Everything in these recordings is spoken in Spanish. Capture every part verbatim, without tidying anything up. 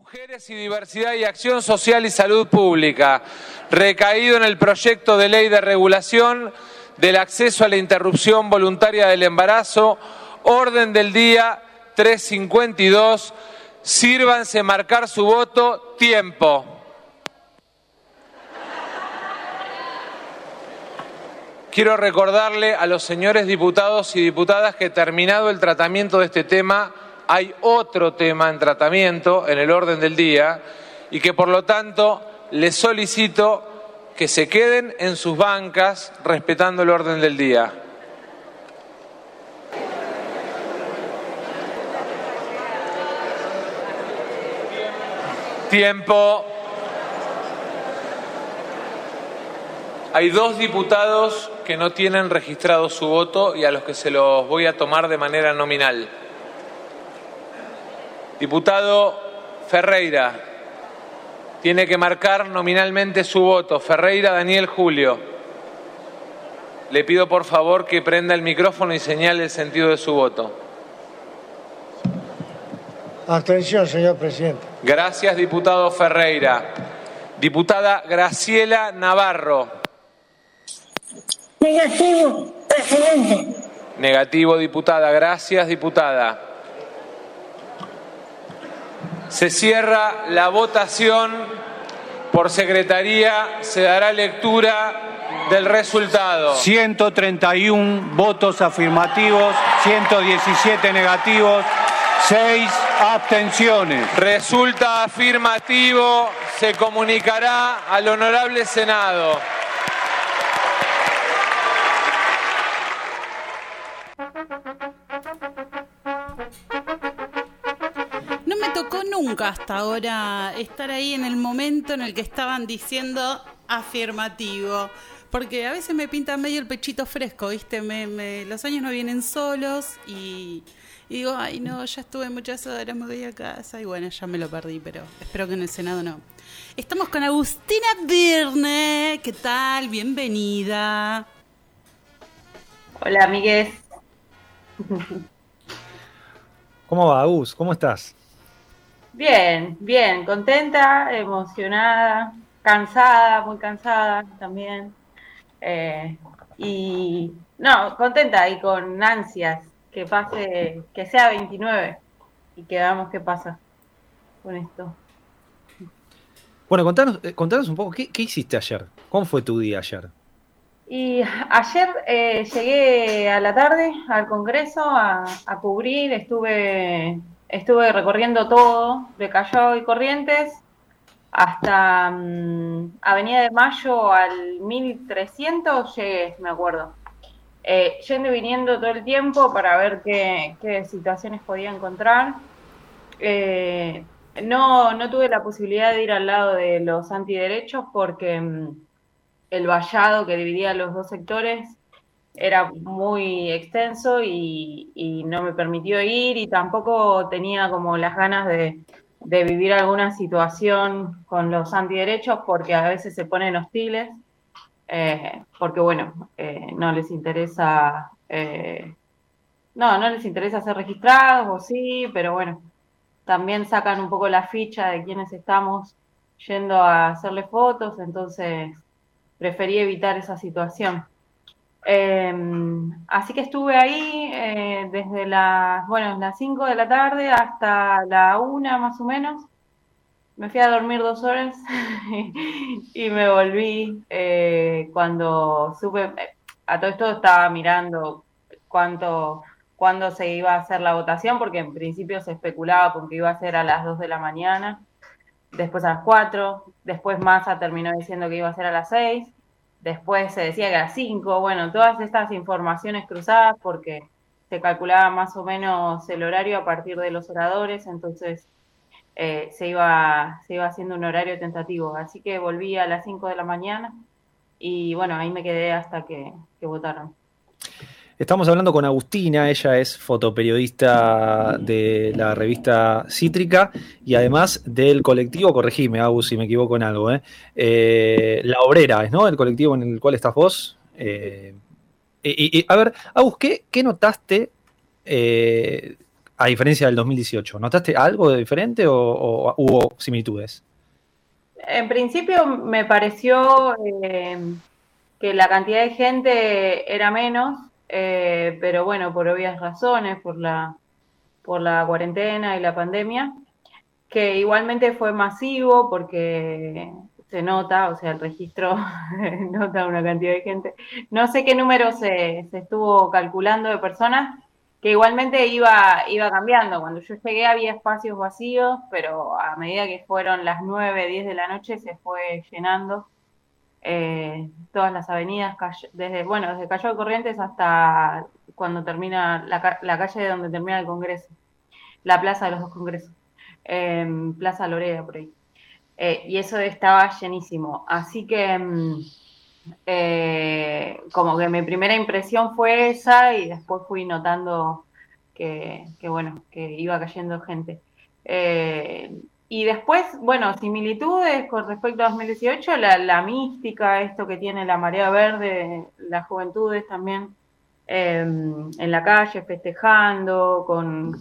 Mujeres y Diversidad y Acción Social y Salud Pública, recaído en el proyecto de ley de regulación del acceso a la interrupción voluntaria del embarazo, orden del día trescientos cincuenta y dos, sírvanse marcar su voto, tiempo. Quiero recordarle a los señores diputados y diputadas que terminado el tratamiento de este tema, hay otro tema en tratamiento en el orden del día y que por lo tanto les solicito que se queden en sus bancas respetando el orden del día. Tiempo. Hay dos diputados que no tienen registrado su voto y a los que se los voy a tomar de manera nominal. Diputado Ferreira, tiene que marcar nominalmente su voto. Ferreira Daniel Julio. Le pido por favor que prenda el micrófono y señale el sentido de su voto. Abstención, señor presidente. Gracias, diputado Ferreira. Diputada Graciela Navarro. Negativo, presidente. Negativo, diputada. Gracias, diputada. Se cierra la votación. Por secretaría se dará lectura del resultado. ciento treinta y uno votos afirmativos, ciento diecisiete negativos, seis abstenciones. Resulta afirmativo. Se comunicará al honorable Senado. No me tocó nunca hasta ahora estar ahí en el momento en el que estaban diciendo afirmativo, porque a veces me pinta medio el pechito fresco, ¿viste? Me, me, los años no vienen solos y, y digo, ay no, ya estuve muchas horas, me voy a casa y bueno, ya me lo perdí, pero espero que en el Senado no. Estamos con Agustina Birne, ¿qué tal? Bienvenida. Hola, amigues. ¿Cómo va, Agus? ¿Cómo estás? Bien, bien, contenta, emocionada, cansada, muy cansada también. Eh, y no, contenta y con ansias que pase, que sea veintinueve y que veamos qué pasa con esto. Bueno, contanos, eh, contanos un poco, ¿qué, ¿qué hiciste ayer? ¿Cómo fue tu día ayer? Y ayer eh, llegué a la tarde al Congreso a, a cubrir, estuve... Estuve recorriendo todo, de Callao y Corrientes, hasta um, Avenida de Mayo al mil trescientos llegué, me acuerdo. Eh, yendo y viniendo todo el tiempo para ver qué, qué situaciones podía encontrar. Eh, no, no tuve la posibilidad de ir al lado de los antiderechos porque um, el vallado que dividía los dos sectores era muy extenso y, y no me permitió ir y tampoco tenía como las ganas de, de vivir alguna situación con los antiderechos porque a veces se ponen hostiles, eh, porque bueno, eh, no les interesa, eh, no, no les interesa ser registrados o sí, pero bueno, también sacan un poco la ficha de quienes estamos yendo a hacerle fotos, entonces preferí evitar esa situación. Eh, así que estuve ahí eh, desde las, bueno, las cinco de la tarde hasta la una más o menos. Me fui a dormir dos horas y me volví eh, cuando supe, a todo esto estaba mirando cuánto, cuándo se iba a hacer la votación, porque en principio se especulaba con que iba a ser a las dos de la mañana, después a las cuatro, después Massa terminó diciendo que iba a ser a las seis. Después se decía que a las cinco, bueno, todas estas informaciones cruzadas porque se calculaba más o menos el horario a partir de los oradores, entonces eh, se iba se iba haciendo un horario tentativo. Así que volví a las cinco de la mañana y bueno, ahí me quedé hasta que, que votaron. Estamos hablando con Agustina, ella es fotoperiodista de la revista Cítrica y además del colectivo, corregime, Agus, si me equivoco en algo, ¿eh? Eh, La Obrera, ¿no? El colectivo en el cual estás vos. Eh, y, y, a ver, Agus, ¿qué, qué notaste eh, a diferencia del dos mil dieciocho? ¿Notaste algo de diferente o, o hubo similitudes? En principio me pareció eh, que la cantidad de gente era menos, eh, pero bueno, por obvias razones, por la, por la cuarentena y la pandemia, que igualmente fue masivo porque se nota, o sea, el registro nota una cantidad de gente. No sé qué número se, se estuvo calculando de personas, que igualmente iba, iba cambiando. Cuando yo llegué había espacios vacíos, pero a medida que fueron las nueve, diez de la noche se fue llenando eh, todas las avenidas, desde, bueno, desde Callao de Corrientes hasta cuando termina la, la calle de donde termina el Congreso, la Plaza de los Dos Congresos, eh, Plaza Lorea, por ahí. Eh, y eso estaba llenísimo. Así que eh, como que mi primera impresión fue esa y después fui notando que, que bueno, que iba cayendo gente. Eh, y después, bueno, similitudes con respecto a dos mil dieciocho, la, la mística, esto que tiene la marea verde, las juventudes también eh, en la calle festejando, con...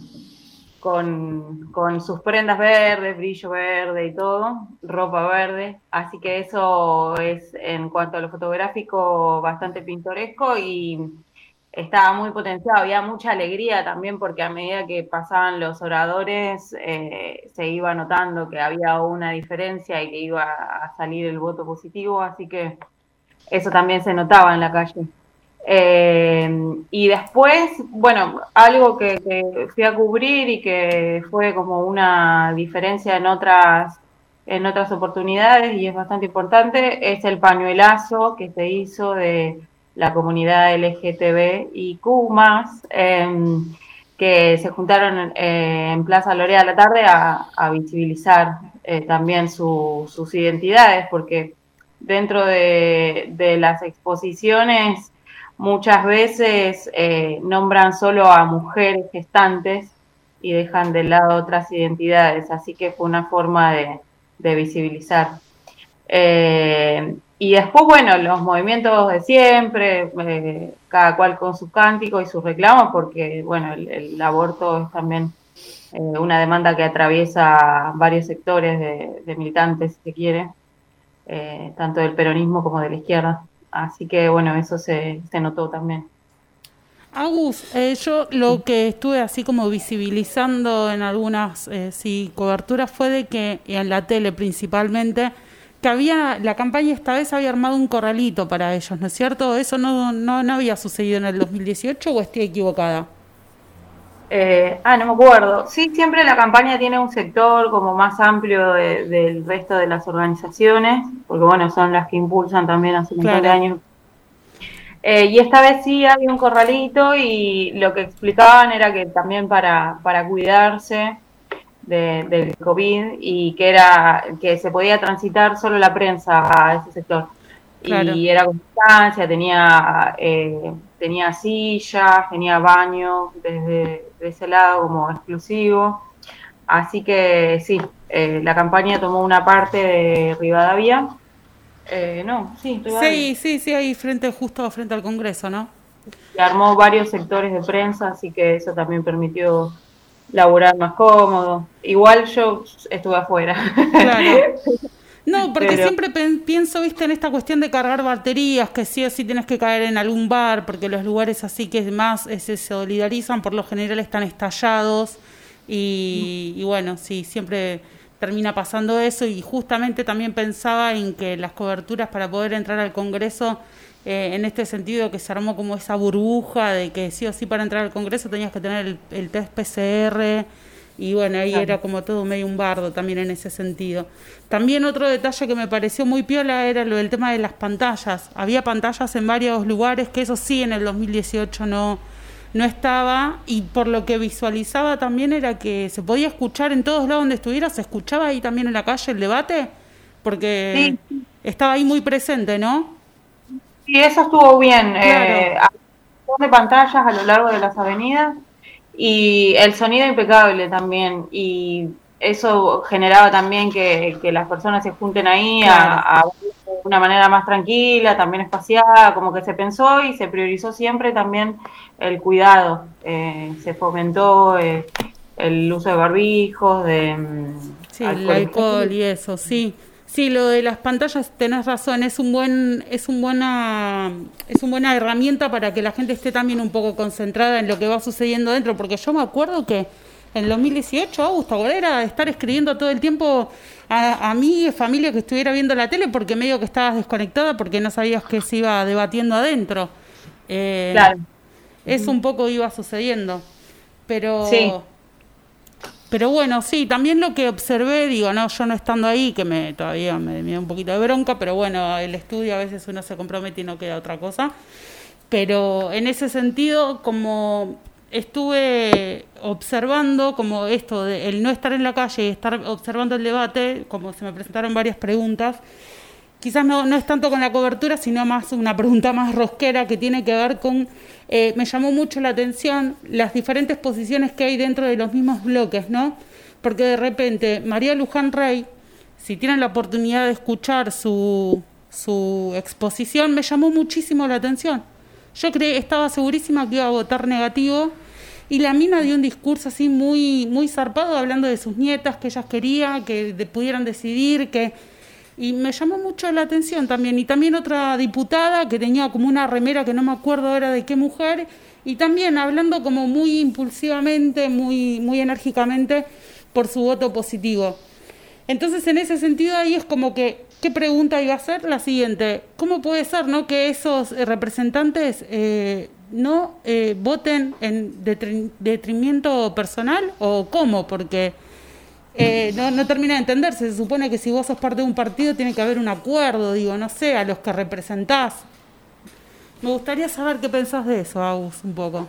Con, con sus prendas verdes, brillo verde y todo, ropa verde, así que eso es en cuanto a lo fotográfico bastante pintoresco y estaba muy potenciado, había mucha alegría también porque a medida que pasaban los oradores eh, se iba notando que había una diferencia y que iba a salir el voto positivo, así que eso también se notaba en la calle. Eh, y después, bueno, algo que, que fui a cubrir y que fue como una diferencia en otras, en otras oportunidades y es bastante importante, es el pañuelazo que se hizo de la comunidad L G T B I Q más, eh, que se juntaron eh, en Plaza Lorea a la tarde a, a visibilizar eh, también su, sus identidades, porque dentro de, de las exposiciones muchas veces eh, nombran solo a mujeres gestantes y dejan de lado otras identidades, así que fue una forma de, de visibilizar. Eh, y después, bueno, los movimientos de siempre, eh, cada cual con sus cánticos y sus reclamos, porque, bueno, el, el aborto es también eh, una demanda que atraviesa varios sectores de, de militantes, si se quiere, eh, tanto del peronismo como de la izquierda. Así que, bueno, eso se, se notó también. Agus, eh, yo lo que estuve así como visibilizando en algunas eh, sí, coberturas fue de que, en la tele principalmente, que había, la campaña esta vez había armado un corralito para ellos, ¿no es cierto? ¿Eso no, no, no había sucedido en el dos mil dieciocho o estoy equivocada? Eh, ah, no me acuerdo. Sí, siempre la campaña tiene un sector como más amplio de, del resto de las organizaciones, porque bueno, son las que impulsan también hace un montón de años. Eh, y esta vez sí había un corralito y lo que explicaban era que también para, para cuidarse de, del COVID y que era que se podía transitar solo la prensa a ese sector. Claro. Y era con distancia, tenía eh, tenía sillas, tenía baño desde de ese lado como exclusivo. Así que sí, eh, la campaña tomó una parte de Rivadavia. Eh, no, sí, Rivadavia. Sí, sí, sí, ahí frente, justo frente al Congreso, ¿no? Y armó varios sectores de prensa, así que eso también permitió laburar más cómodo. Igual yo estuve afuera. Claro. No, porque Pero... siempre pienso, viste, en esta cuestión de cargar baterías, que sí o sí tienes que caer en algún bar, porque los lugares así que más eh, se solidarizan, por lo general están estallados, y, y bueno, sí, siempre termina pasando eso, y justamente también pensaba en que las coberturas para poder entrar al Congreso, eh, en este sentido que se armó como esa burbuja de que sí o sí para entrar al Congreso tenías que tener el, el test P C R, y bueno, ahí claro. Era como todo medio un bardo también en ese sentido. También otro detalle que me pareció muy piola era lo del tema de las pantallas. Había pantallas en varios lugares, que eso sí en el dos mil dieciocho no, no estaba, y por lo que visualizaba también era que se podía escuchar en todos lados donde estuviera, se escuchaba ahí también en la calle el debate, porque sí. Estaba ahí muy presente, ¿no? Sí, eso estuvo bien. Claro. Eh, de pantallas a lo largo de las avenidas. Y el sonido impecable también, y eso generaba también que, que las personas se junten ahí claro. a, a una manera más tranquila, también espaciada, como que se pensó y se priorizó siempre también el cuidado, eh, se fomentó eh, el uso de barbijos, de sí, el alcohol y eso, sí. Sí, lo de las pantallas tenés razón, es un buen, es un buena, es una buena herramienta para que la gente esté también un poco concentrada en lo que va sucediendo dentro, porque yo me acuerdo que en el dos mil dieciocho, Augusto, era estar escribiendo todo el tiempo a, a mi familia que estuviera viendo la tele, porque medio que estabas desconectada porque no sabías qué se iba debatiendo adentro. Eh, claro. Eso un poco iba sucediendo, pero... Sí. Pero bueno, sí, también lo que observé, digo, no, yo no estando ahí, que me todavía me, me da un poquito de bronca, pero bueno, el estudio a veces uno se compromete y no queda otra cosa. Pero en ese sentido, como estuve observando, como esto de el no estar en la calle y estar observando el debate, como se me presentaron varias preguntas, quizás no, no es tanto con la cobertura, sino más una pregunta más rosquera que tiene que ver con... Eh, me llamó mucho la atención las diferentes posiciones que hay dentro de los mismos bloques, ¿no? Porque de repente María Luján Rey, si tienen la oportunidad de escuchar su, su exposición, me llamó muchísimo la atención. Yo creí, estaba segurísima que iba a votar negativo, y la mina dio un discurso así muy, muy zarpado, hablando de sus nietas, que ellas querían, que de, pudieran decidir, que... Y me llamó mucho la atención también. Y también otra diputada que tenía como una remera que no me acuerdo ahora de qué mujer, y también hablando como muy impulsivamente, muy, muy enérgicamente por su voto positivo. Entonces, en ese sentido, ahí es como que, ¿qué pregunta iba a ser? La siguiente: ¿cómo puede ser, no, que esos representantes eh, no eh, voten en detri- detrimento personal? ¿O cómo? Porque... Eh, no, no termina de entenderse. Se supone que si vos sos parte de un partido tiene que haber un acuerdo, digo, no sé, a los que representás. Me gustaría saber qué pensás de eso, Agus, un poco.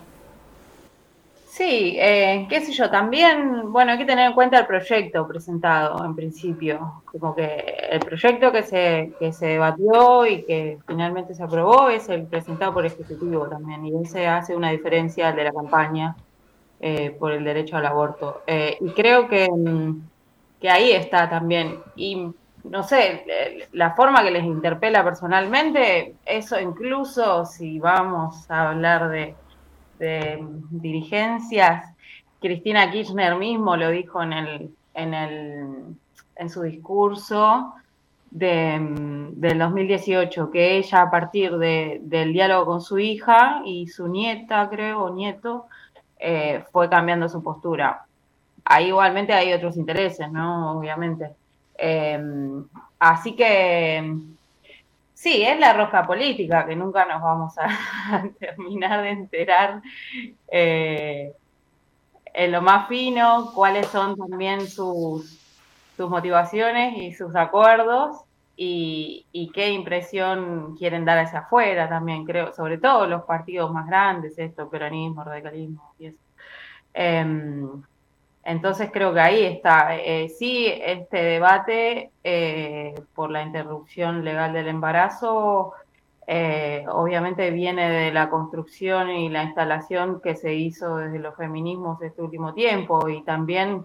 Sí, eh, qué sé yo, también, bueno, hay que tener en cuenta el proyecto presentado en principio, como que el proyecto que se, que se debatió y que finalmente se aprobó es el presentado por el Ejecutivo también, y ese hace una diferencia al de la campaña. Eh, por el derecho al aborto. Eh, y creo que, que ahí está también. Y no sé, la forma que les interpela personalmente, eso incluso si vamos a hablar de, de dirigencias, Cristina Kirchner mismo lo dijo en, el, en, el, en su discurso de, del dos mil dieciocho, que ella a partir de, del diálogo con su hija y su nieta, creo, o nieto, Eh, fue cambiando su postura. Ahí igualmente hay otros intereses, ¿no? Obviamente. Eh, así que sí, es la rosca política, que nunca nos vamos a, a terminar de enterar eh, en lo más fino cuáles son también sus, sus motivaciones y sus acuerdos, y, y qué impresión quieren dar hacia afuera también, creo, sobre todo los partidos más grandes, esto, peronismo, radicalismo y eso. Eh, entonces creo que ahí está. Eh, sí, este debate eh, por la interrupción legal del embarazo eh, obviamente viene de la construcción y la instalación que se hizo desde los feminismos este último tiempo, y también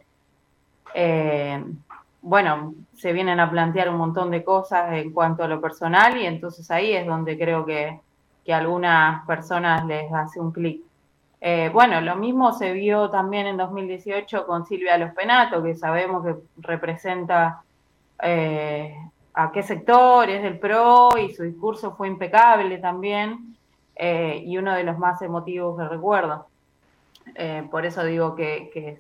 eh, bueno, se vienen a plantear un montón de cosas en cuanto a lo personal, y entonces ahí es donde creo que, que a algunas personas les hace un clic. Eh, bueno, lo mismo se vio también en dos mil dieciocho con Silvia Los Penato, que sabemos que representa eh, a qué sector, es del P R O, y su discurso fue impecable también, eh, y uno de los más emotivos que recuerdo. Eh, por eso digo que, que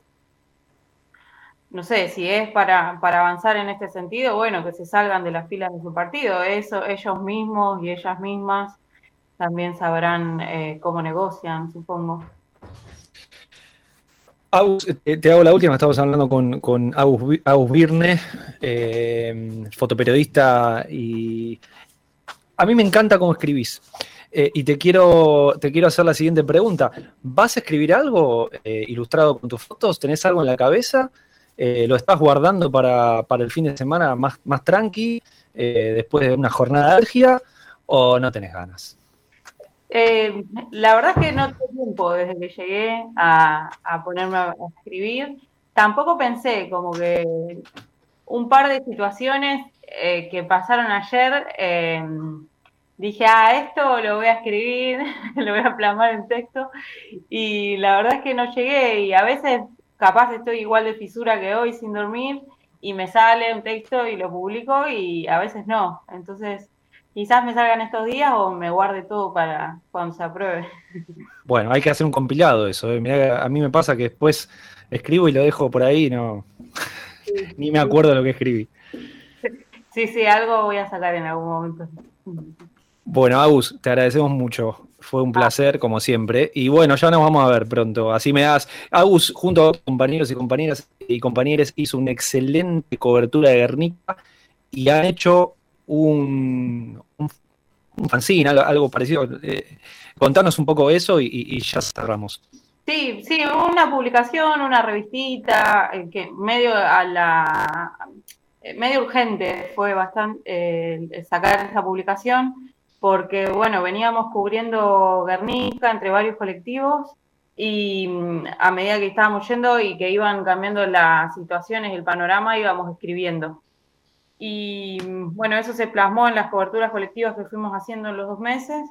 no sé, si es para, para avanzar en este sentido, bueno, que se salgan de las filas de su partido. Eso, ellos mismos y ellas mismas también sabrán eh, cómo negocian, supongo. Agus, te, te hago la última. Estamos hablando con, con Agus, Agus Virne, eh, fotoperiodista, y a mí me encanta cómo escribís. Eh, y te quiero, te quiero hacer la siguiente pregunta. ¿Vas a escribir algo eh, ilustrado con tus fotos? ¿Tenés algo en la cabeza? Eh, ¿Lo estás guardando para, para el fin de semana más, más tranqui, eh, después de una jornada álgida, o no tenés ganas? Eh, la verdad es que no tuve tiempo desde que llegué a, a ponerme a escribir. Tampoco pensé, como que un par de situaciones eh, que pasaron ayer, eh, dije, ah, esto lo voy a escribir, lo voy a plasmar en texto, y la verdad es que no llegué, y a veces capaz estoy igual de fisura que hoy sin dormir y me sale un texto y lo publico y a veces no. Entonces, quizás me salgan estos días o me guarde todo para cuando se apruebe. Bueno, hay que hacer un compilado de eso. ¿eh? Mirá, a mí me pasa que después escribo y lo dejo por ahí y no... Sí. Ni me acuerdo de lo que escribí. Sí, sí, algo voy a sacar en algún momento. Bueno, Agus, te agradecemos mucho. Fue un placer, como siempre. Y bueno, ya nos vamos a ver pronto. Así me das. Agus, junto a compañeros y compañeras y compañeros, hizo una excelente cobertura de Guernica y han hecho un, un, un fanzine, algo, algo parecido. Eh, contanos un poco eso y, y, y ya cerramos. Sí, sí, una publicación, una revistita, eh, que medio a la eh, medio urgente fue bastante eh, sacar esa publicación, porque bueno, veníamos cubriendo Guernica entre varios colectivos y a medida que estábamos yendo y que iban cambiando las situaciones, el panorama, íbamos escribiendo. Y bueno, eso se plasmó en las coberturas colectivas que fuimos haciendo en los dos meses.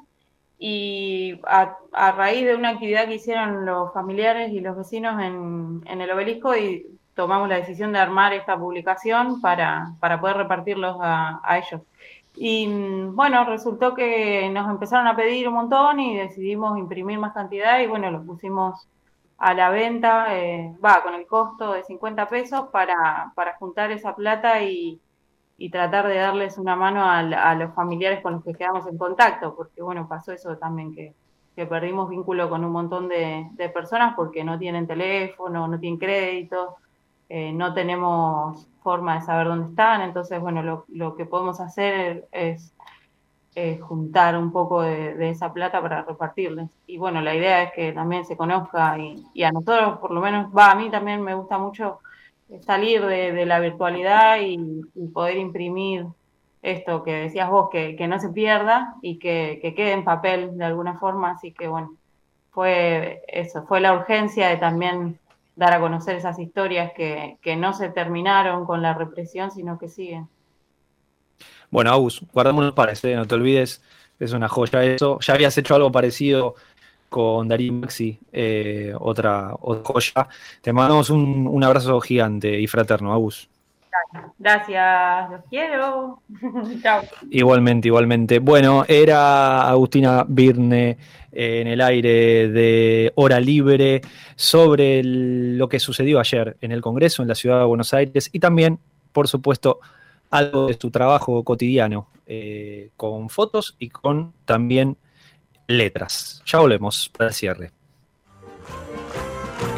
Y a, a raíz de una actividad que hicieron los familiares y los vecinos en, en el obelisco, y tomamos la decisión de armar esta publicación para, para poder repartirlos a, a ellos. Y bueno, resultó que nos empezaron a pedir un montón y decidimos imprimir más cantidad y bueno, los pusimos a la venta, eh, va, con el costo de cincuenta pesos para, para juntar esa plata y y tratar de darles una mano a, a los familiares con los que quedamos en contacto, porque bueno, pasó eso también, que, que perdimos vínculo con un montón de, de personas porque no tienen teléfono, no tienen crédito, eh, no tenemos forma de saber dónde están, entonces bueno, lo, lo que podemos hacer es, es juntar un poco de, de esa plata para repartirles, y bueno, la idea es que también se conozca, y, y a nosotros por lo menos, va, a mí también me gusta mucho salir de, de la virtualidad y, y poder imprimir esto que decías vos, que, que no se pierda y que, que quede en papel de alguna forma, así que bueno, fue eso, fue la urgencia de también dar a conocer esas historias que, que no se terminaron con la represión, sino que siguen. Bueno, Agus, guardámonos para ese, no te olvides, es una joya eso. Ya habías hecho algo parecido con Darín Maxi, eh, otra, otra joya. Te mandamos un, un abrazo gigante y fraterno, Agus. Gracias, los quiero. Chao. Igualmente, igualmente. Bueno, era Agustina Virne eh, en el aire de Hora Libre sobre el, lo que sucedió ayer en el Congreso en la ciudad de Buenos Aires y también, por supuesto, algo de su trabajo cotidiano, eh, con fotos y con también letras. Ya volvemos para el cierre.